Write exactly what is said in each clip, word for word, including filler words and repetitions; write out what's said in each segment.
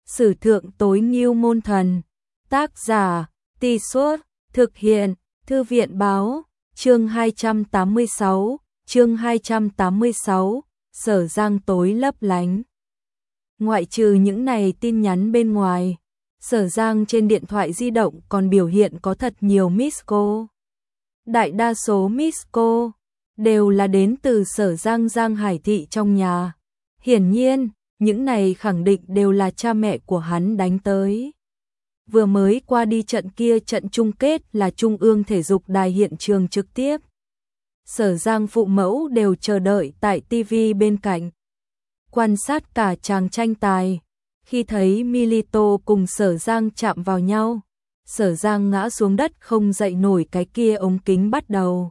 Sử thượng tối ngưu môn thần. Tác giả, Tì Suốt, thực hiện, Thư viện báo, chương hai trăm tám mươi sáu, chương hai trăm tám mươi sáu, Sở Giang tối lấp lánh. Ngoại trừ những này tin nhắn bên ngoài, Sở Giang trên điện thoại di động còn biểu hiện có thật nhiều miss call. Đại đa số miss call đều là đến từ Sở Giang Giang Hải Thị trong nhà. Hiển nhiên, những này khẳng định đều là cha mẹ của hắn đánh tới. Vừa mới qua đi trận kia trận chung kết là Trung ương Thể dục đài hiện trường trực tiếp. Sở Giang phụ mẫu đều chờ đợi tại ti vi bên cạnh, quan sát cả chàng tranh tài. Khi thấy Milito cùng Sở Giang chạm vào nhau, Sở Giang ngã xuống đất không dậy nổi cái kia ống kính bắt đầu.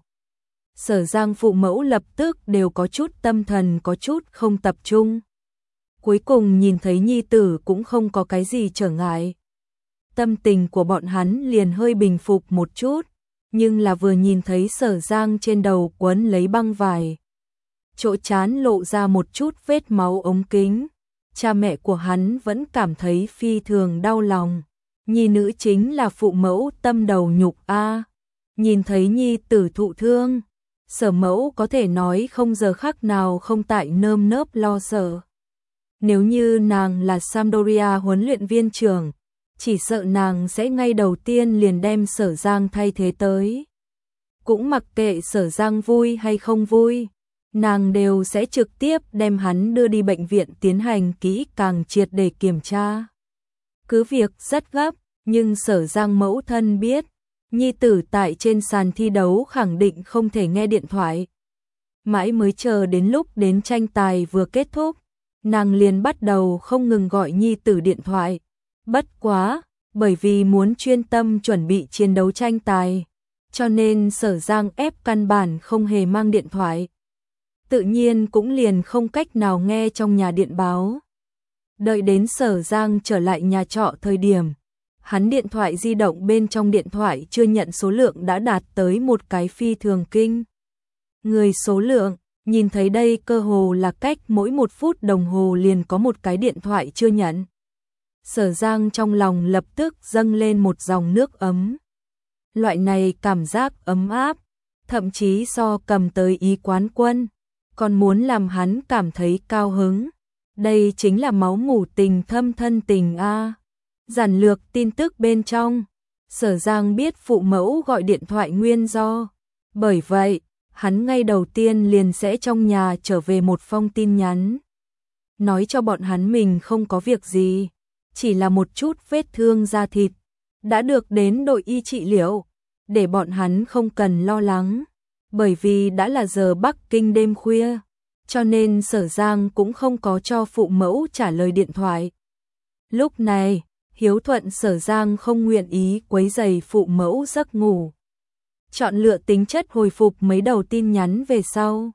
Sở Giang phụ mẫu lập tức đều có chút tâm thần có chút không tập trung. Cuối cùng nhìn thấy nhi tử cũng không có cái gì trở ngại. Tâm tình của bọn hắn liền hơi bình phục một chút, nhưng là vừa nhìn thấy Sở Giang trên đầu quấn lấy băng vải, chỗ trán lộ ra một chút vết máu ống kính, cha mẹ của hắn vẫn cảm thấy phi thường đau lòng. Nhi nữ chính là phụ mẫu tâm đầu nhục a. Nhìn thấy nhi tử thụ thương, Sở mẫu có thể nói không giờ khắc nào không tại nơm nớp lo sợ. Nếu như nàng là Sampdoria huấn luyện viên trưởng, chỉ sợ nàng sẽ ngay đầu tiên liền đem Sở Giang thay thế tới. Cũng mặc kệ Sở Giang vui hay không vui, nàng đều sẽ trực tiếp đem hắn đưa đi bệnh viện tiến hành kỹ càng triệt để kiểm tra. Cứ việc rất gấp, nhưng Sở Giang mẫu thân biết, nhi tử tại trên sàn thi đấu khẳng định không thể nghe điện thoại. Mãi mới chờ đến lúc đến tranh tài vừa kết thúc, nàng liền bắt đầu không ngừng gọi nhi tử điện thoại. Bất quá, bởi vì muốn chuyên tâm chuẩn bị chiến đấu tranh tài, cho nên Sở Giang ép căn bản không hề mang điện thoại. Tự nhiên cũng liền không cách nào nghe trong nhà điện báo. Đợi đến Sở Giang trở lại nhà trọ thời điểm, hắn điện thoại di động bên trong điện thoại chưa nhận số lượng đã đạt tới một cái phi thường kinh người số lượng. Nhìn thấy đây cơ hồ là cách mỗi một phút đồng hồ liền có một cái điện thoại chưa nhận. Sở Giang trong lòng lập tức dâng lên một dòng nước ấm. Loại này cảm giác ấm áp, thậm chí so cầm tới Ý quán quân, còn muốn làm hắn cảm thấy cao hứng. Đây chính là máu mủ tình thâm thân tình a. Giản lược tin tức bên trong, Sở Giang biết phụ mẫu gọi điện thoại nguyên do. Bởi vậy, hắn ngay đầu tiên liền sẽ trong nhà trở về một phong tin nhắn, nói cho bọn hắn mình không có việc gì, chỉ là một chút vết thương da thịt, đã được đến đội y trị liệu, để bọn hắn không cần lo lắng. Bởi vì đã là giờ Bắc Kinh đêm khuya, cho nên Sở Giang cũng không có cho phụ mẫu trả lời điện thoại. Lúc này, hiếu thuận Sở Giang không nguyện ý quấy rầy phụ mẫu giấc ngủ. Chọn lựa tính chất hồi phục mấy đầu tin nhắn về sau,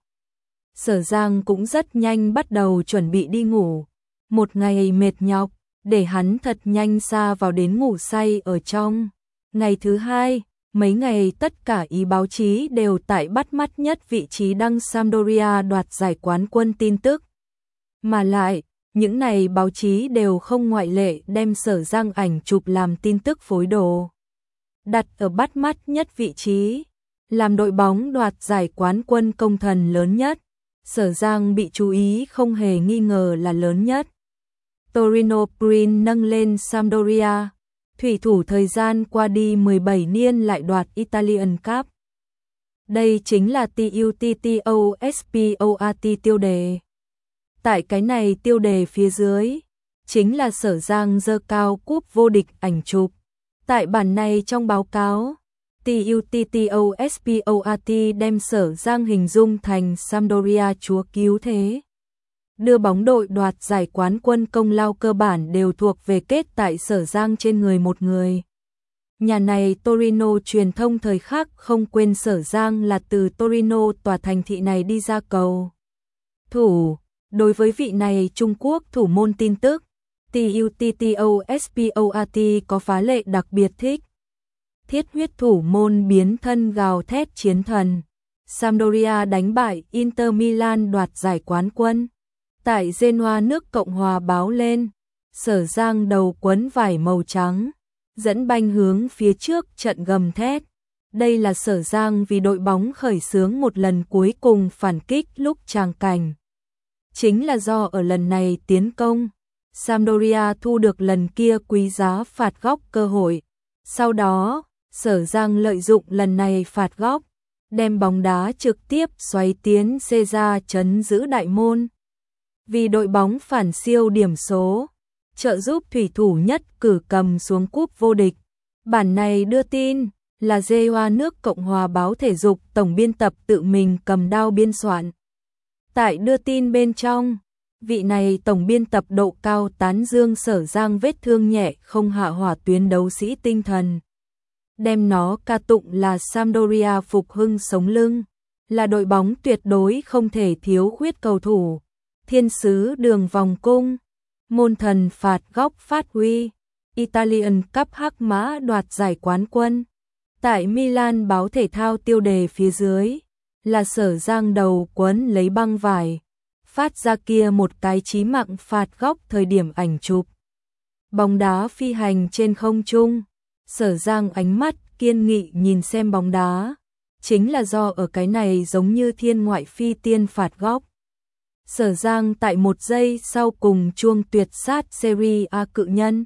Sở Giang cũng rất nhanh bắt đầu chuẩn bị đi ngủ. Một ngày mệt nhọc, để hắn thật nhanh xa vào đến ngủ say ở trong. Ngày thứ hai, mấy ngày tất cả Ý báo chí đều tại bắt mắt nhất vị trí đăng Sampdoria đoạt giải quán quân tin tức. Mà lại, những này báo chí đều không ngoại lệ đem Sở Giang ảnh chụp làm tin tức phối đồ, đặt ở bắt mắt nhất vị trí, làm đội bóng đoạt giải quán quân công thần lớn nhất. Sở Giang bị chú ý không hề nghi ngờ là lớn nhất. Torino Prin nâng lên Sampdoria, thủy thủ thời gian qua đi mười bảy niên lại đoạt Italian Cup. Đây chính là TUTTOSPORT tiêu đề. Tại cái này tiêu đề phía dưới, chính là Sở Giang giơ cao cúp vô địch ảnh chụp. Tại bản này trong báo cáo, TUTTOSPORT đem Sở Giang hình dung thành Sampdoria chúa cứu thế. Đưa bóng đội đoạt giải quán quân công lao cơ bản đều thuộc về kết tại Sở Giang trên người một người. Nhà này Torino truyền thông thời khắc không quên Sở Giang là từ Torino tòa thành thị này đi ra cầu thủ. Đối với vị này Trung Quốc thủ môn tin tức, TUTTOSPORT có phá lệ đặc biệt thích. Thiết huyết thủ môn biến thân gào thét chiến thần. Sampdoria đánh bại Inter Milan đoạt giải quán quân. Tại Genoa nước Cộng hòa báo lên, Sở Giang đầu quấn vải màu trắng, dẫn banh hướng phía trước trận gầm thét. Đây là Sở Giang vì đội bóng khởi xướng một lần cuối cùng phản kích lúc tràng cảnh. Chính là do ở lần này tiến công, Sampdoria thu được lần kia quý giá phạt góc cơ hội. Sau đó, Sở Giang lợi dụng lần này phạt góc, đem bóng đá trực tiếp xoáy tiến xê ra chấn giữ đại môn. Vì đội bóng phản siêu điểm số, trợ giúp thủy thủ nhất cử cầm xuống cúp vô địch. Bản này đưa tin là giê o a nước Cộng hòa báo thể dục tổng biên tập tự mình cầm đao biên soạn. Tại đưa tin bên trong, vị này tổng biên tập độ cao tán dương Sở Giang vết thương nhẹ không hạ hỏa tuyến đấu sĩ tinh thần. Đem nó ca tụng là Sampdoria phục hưng sống lưng, là đội bóng tuyệt đối không thể thiếu khuyết cầu thủ. Thiên sứ đường vòng cung, môn thần phạt góc phát huy, Italian Cup hắc mã đoạt giải quán quân. Tại Milan báo thể thao tiêu đề phía dưới là Sở Giang đầu quấn lấy băng vải, phát ra kia một cái chí mạng phạt góc thời điểm ảnh chụp. Bóng đá phi hành trên không trung, Sở Giang ánh mắt kiên nghị nhìn xem bóng đá, chính là do ở cái này giống như thiên ngoại phi tiên phạt góc. Sở Giang tại một giây sau cùng chuông tuyệt sát Serie A cự nhân,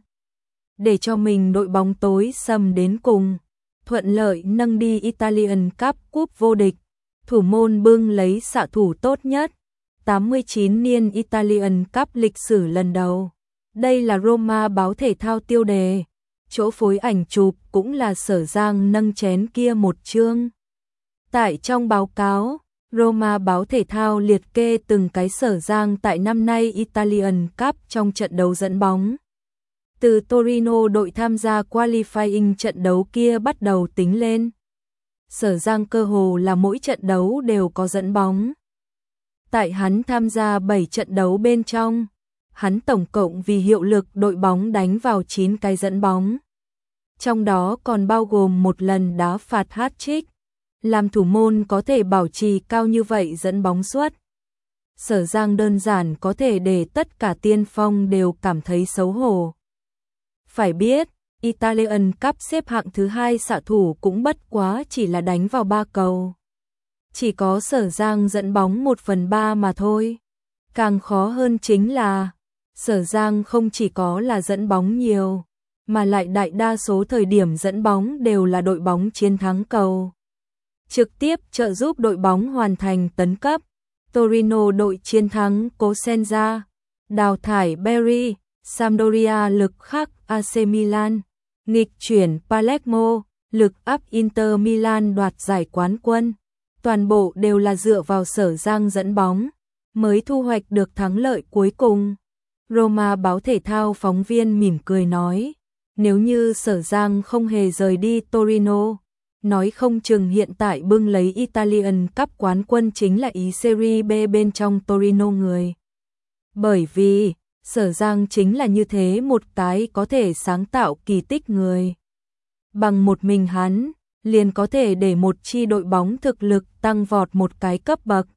để cho mình đội bóng tối sầm đến cùng, thuận lợi nâng đi Italian Cup cúp vô địch, thủ môn bưng lấy xạ thủ tốt nhất, tám mươi chín niên Italian Cup lịch sử lần đầu. Đây là Roma báo thể thao tiêu đề, chỗ phối ảnh chụp cũng là Sở Giang nâng chén kia một chương. Tại trong báo cáo, Roma báo thể thao liệt kê từng cái Sở Giang tại năm nay Italian Cup trong trận đấu dẫn bóng. Từ Torino đội tham gia qualifying trận đấu kia bắt đầu tính lên, Sở Giang cơ hồ là mỗi trận đấu đều có dẫn bóng. Tại hắn tham gia bảy trận đấu bên trong, hắn tổng cộng vì hiệu lực đội bóng đánh vào chín cái dẫn bóng. Trong đó còn bao gồm một lần đá phạt hat-trick, làm thủ môn có thể bảo trì cao như vậy dẫn bóng suất. Sở Giang đơn giản có thể để tất cả tiên phong đều cảm thấy xấu hổ. Phải biết, Italian Cup xếp hạng thứ hai xạ thủ cũng bất quá chỉ là đánh vào ba cầu. Chỉ có Sở Giang dẫn bóng một phần ba mà thôi. Càng khó hơn chính là, Sở Giang không chỉ có là dẫn bóng nhiều, mà lại đại đa số thời điểm dẫn bóng đều là đội bóng chiến thắng cầu. Trực tiếp trợ giúp đội bóng hoàn thành tấn cấp. Torino đội chiến thắng Cosenza, đào thải Bari, Sampdoria lực khắc a xê Milan, nghịch chuyển Palermo, lực áp Inter Milan đoạt giải quán quân. Toàn bộ đều là dựa vào Sở Giang dẫn bóng, mới thu hoạch được thắng lợi cuối cùng. Roma báo thể thao phóng viên mỉm cười nói, nếu như Sở Giang không hề rời đi Torino, nói không chừng hiện tại bưng lấy Italian Cup quán quân chính là ý Serie B bên trong Torino người. Bởi vì, Sở Giang chính là như thế một cái có thể sáng tạo kỳ tích người. Bằng một mình hắn, liền có thể để một chi đội bóng thực lực tăng vọt một cái cấp bậc.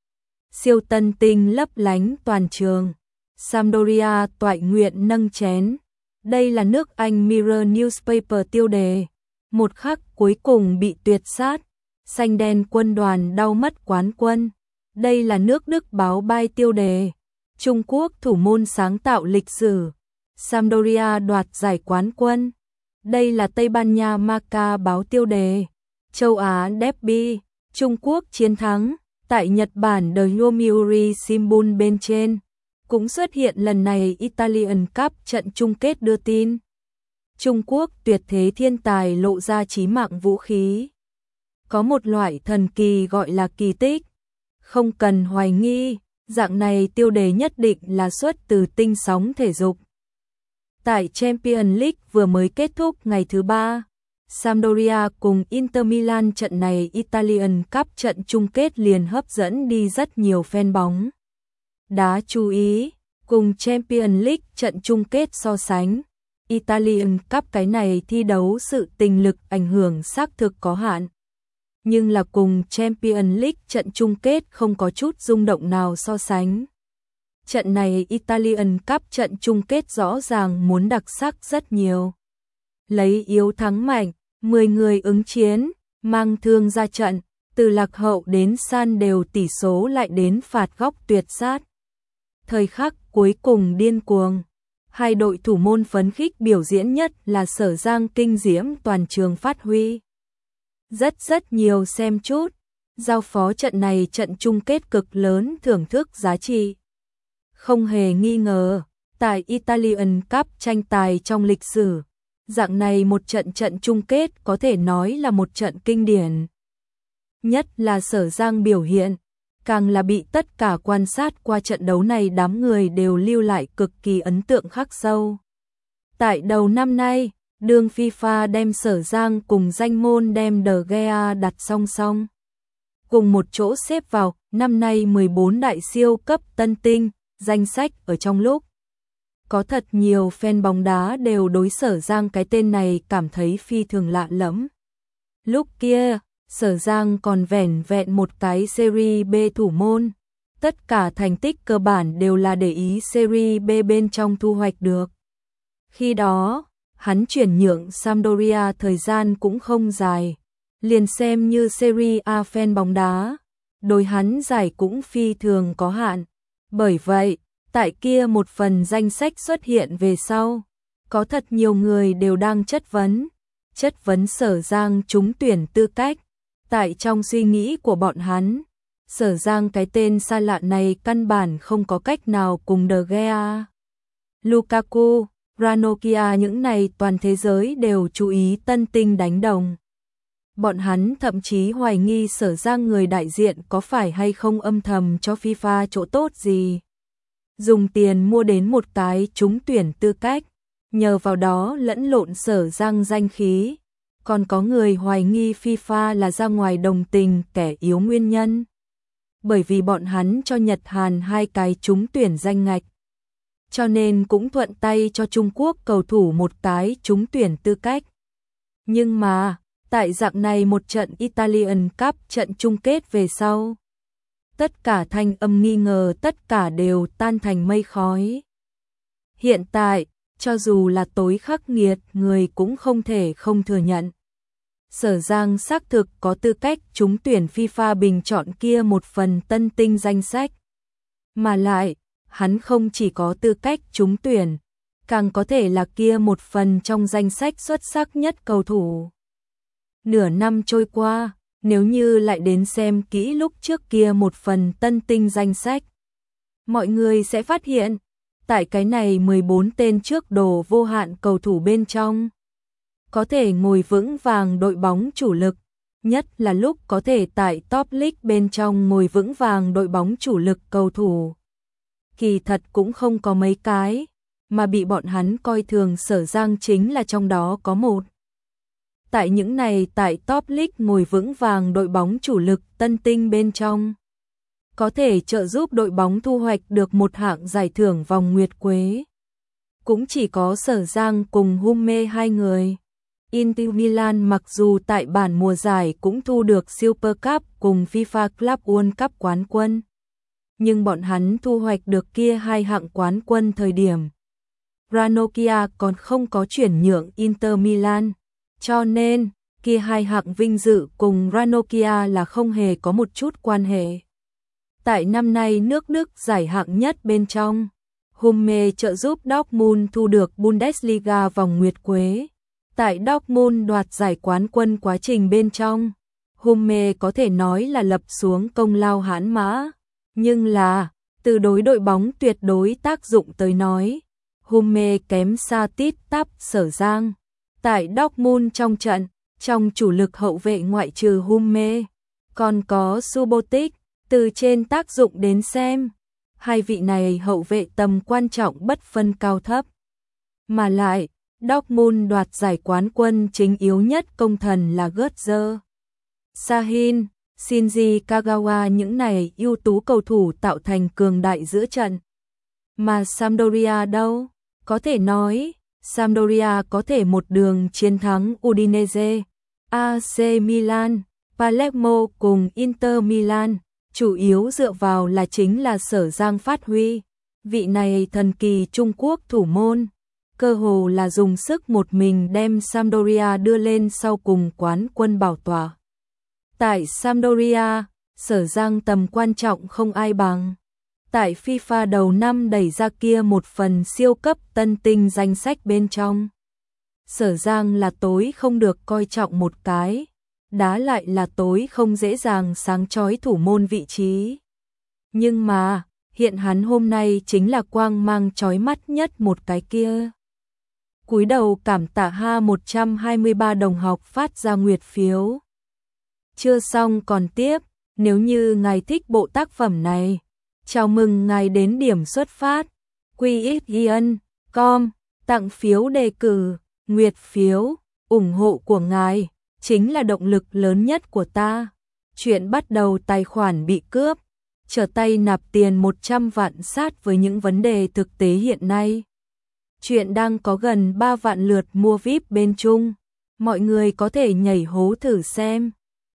Siêu tân tinh lấp lánh toàn trường, Sampdoria toại nguyện nâng chén. Đây là nước Anh Mirror Newspaper tiêu đề. Một khắc cuối cùng bị tuyệt sát, xanh đen quân đoàn đau mất quán quân. Đây là nước Đức báo Bai tiêu đề. Trung Quốc thủ môn sáng tạo lịch sử, Sampdoria đoạt giải quán quân. Đây là Tây Ban Nha Marca báo tiêu đề. Châu Á Derby, Trung Quốc chiến thắng. Tại Nhật Bản The Yomiuri Shimbun bên trên cũng xuất hiện lần này Italian Cup trận chung kết đưa tin. Trung Quốc tuyệt thế thiên tài lộ ra chí mạng vũ khí. Có một loại thần kỳ gọi là kỳ tích. Không cần hoài nghi, dạng này tiêu đề nhất định là xuất từ tinh sóng thể dục. Tại Champions League vừa mới kết thúc ngày thứ ba, Sampdoria cùng Inter Milan trận này Italian Cup trận chung kết liền hấp dẫn đi rất nhiều fan bóng đá chú ý. Cùng Champions League trận chung kết so sánh, Italian Cup cái này thi đấu sự tình lực ảnh hưởng xác thực có hạn. Nhưng là cùng Champions League trận chung kết không có chút rung động nào so sánh. trận này Italian Cup trận chung kết rõ ràng muốn đặc sắc rất nhiều. Lấy yếu thắng mạnh, mười người ứng chiến, mang thương ra trận, từ lạc hậu đến san đều tỷ số lại đến phạt góc tuyệt sát. Thời khắc cuối cùng điên cuồng, hai đội thủ môn phấn khích biểu diễn nhất là Sở Giang kinh diễm toàn trường phát huy. Rất rất nhiều xem chút, giao phó trận này trận chung kết cực lớn thưởng thức giá trị. Không hề nghi ngờ, tại Italian Cup tranh tài trong lịch sử, dạng này một trận trận chung kết có thể nói là một trận kinh điển. Nhất là Sở Giang biểu hiện, càng là bị tất cả quan sát qua trận đấu này đám người đều lưu lại cực kỳ ấn tượng khắc sâu. Tại đầu năm nay, đường FIFA đem Sở Giang cùng danh môn đem De Gea đặt song song. Cùng một chỗ xếp vào, năm nay mười bốn đại siêu cấp tân tinh, danh sách ở trong lúc. Có thật nhiều fan bóng đá đều đối Sở Giang cái tên này cảm thấy phi thường lạ lẫm. Lúc kia, Sở Giang còn vẻn vẹn một cái Serie B thủ môn. Tất cả thành tích cơ bản đều là để ý Serie B bên trong thu hoạch được. Khi đó, hắn chuyển nhượng Sampdoria thời gian cũng không dài. Liền xem như Serie A fan bóng đá, đối hắn giải cũng phi thường có hạn. Bởi vậy, tại kia một phần danh sách xuất hiện về sau, có thật nhiều người đều đang chất vấn. Chất vấn Sở Giang trúng tuyển tư cách. Tại trong suy nghĩ của bọn hắn, Sở Giang cái tên xa lạ này căn bản không có cách nào cùng De Gea, Lukaku, Ranocchia những này toàn thế giới đều chú ý tân tinh đánh đồng. Bọn hắn thậm chí hoài nghi Sở Giang người đại diện có phải hay không âm thầm cho FIFA chỗ tốt gì. Dùng tiền mua đến một cái trúng tuyển tư cách, nhờ vào đó lẫn lộn Sở Giang danh khí. Còn có người hoài nghi FIFA là ra ngoài đồng tình kẻ yếu nguyên nhân. Bởi vì bọn hắn cho Nhật Hàn hai cái trúng tuyển danh ngạch. Cho nên cũng thuận tay cho Trung Quốc cầu thủ một cái trúng tuyển tư cách. Nhưng mà, tại dạng này một trận Italian Cup trận chung kết về sau, tất cả thanh âm nghi ngờ tất cả đều tan thành mây khói. Hiện tại, cho dù là tối khắc nghiệt, người cũng không thể không thừa nhận. Sở Giang xác thực có tư cách trúng tuyển FIFA bình chọn kia một phần tân tinh danh sách. Mà lại, hắn không chỉ có tư cách trúng tuyển, càng có thể là kia một phần trong danh sách xuất sắc nhất cầu thủ. Nửa năm trôi qua, nếu như lại đến xem kỹ lúc trước kia một phần tân tinh danh sách, mọi người sẽ phát hiện, tại cái này mười bốn tên trước đồ vô hạn cầu thủ bên trong, có thể ngồi vững vàng đội bóng chủ lực, nhất là lúc có thể tại top league bên trong ngồi vững vàng đội bóng chủ lực cầu thủ. Kỳ thật cũng không có mấy cái, mà bị bọn hắn coi thường Sở Giang chính là trong đó có một. Tại những này tại top league ngồi vững vàng đội bóng chủ lực tân tinh bên trong, có thể trợ giúp đội bóng thu hoạch được một hạng giải thưởng vòng nguyệt quế. Cũng chỉ có Sở Giang cùng Hummels hai người. Inter Milan mặc dù tại bản mùa giải cũng thu được Super Cup cùng FIFA Club World Cup quán quân, nhưng bọn hắn thu hoạch được kia hai hạng quán quân thời điểm Ranocchia còn không có chuyển nhượng Inter Milan, cho nên kia hai hạng vinh dự cùng Ranocchia là không hề có một chút quan hệ. Tại năm nay nước Đức giải hạng nhất bên trong, Hummels trợ giúp Dortmund thu được Bundesliga vòng nguyệt quế. Tại Dortmund đoạt giải quán quân quá trình bên trong, Hummels có thể nói là lập xuống công lao hãn mã, nhưng là, từ đối đội bóng tuyệt đối tác dụng tới nói, Hummels kém xa tít tắp Sở Giang. Tại Dortmund trong trận, trong chủ lực hậu vệ ngoại trừ Hummels, còn có Subotic, từ trên tác dụng đến xem, hai vị này hậu vệ tầm quan trọng bất phân cao thấp. Mà lại, Dortmund đoạt giải quán quân chính yếu nhất công thần là Götze, Sahin, Shinji Kagawa những này ưu tú cầu thủ tạo thành cường đại giữa trận. Mà Sampdoria đâu? Có thể nói, Sampdoria có thể một đường chiến thắng Udinese, a xê Milan, Palermo cùng Inter Milan, chủ yếu dựa vào là chính là Sở Giang phát huy. Vị này thần kỳ Trung Quốc thủ môn, cơ hồ là dùng sức một mình đem Sampdoria đưa lên sau cùng quán quân bảo tọa. Tại Sampdoria, Sở Giang tầm quan trọng không ai bằng. Tại FIFA đầu năm đẩy ra kia một phần siêu cấp tân tinh danh sách bên trong. Sở Giang là tối không được coi trọng một cái, đá lại là tối không dễ dàng sáng chói thủ môn vị trí. Nhưng mà, hiện hắn hôm nay chính là quang mang chói mắt nhất một cái kia. Cúi đầu cảm tạ ha một trăm hai mươi ba đồng học phát ra nguyệt phiếu. Chưa xong còn tiếp, nếu như ngài thích bộ tác phẩm này, chào mừng ngài đến điểm xuất phát, quy ích chấm com, tặng phiếu đề cử, nguyệt phiếu, ủng hộ của ngài, chính là động lực lớn nhất của ta. Chuyện bắt đầu tài khoản bị cướp, trở tay nạp tiền một trăm vạn sát với những vấn đề thực tế hiện nay. Chuyện đang có gần ba vạn lượt mua vi ai pi bên Trung, mọi người có thể nhảy hố thử xem.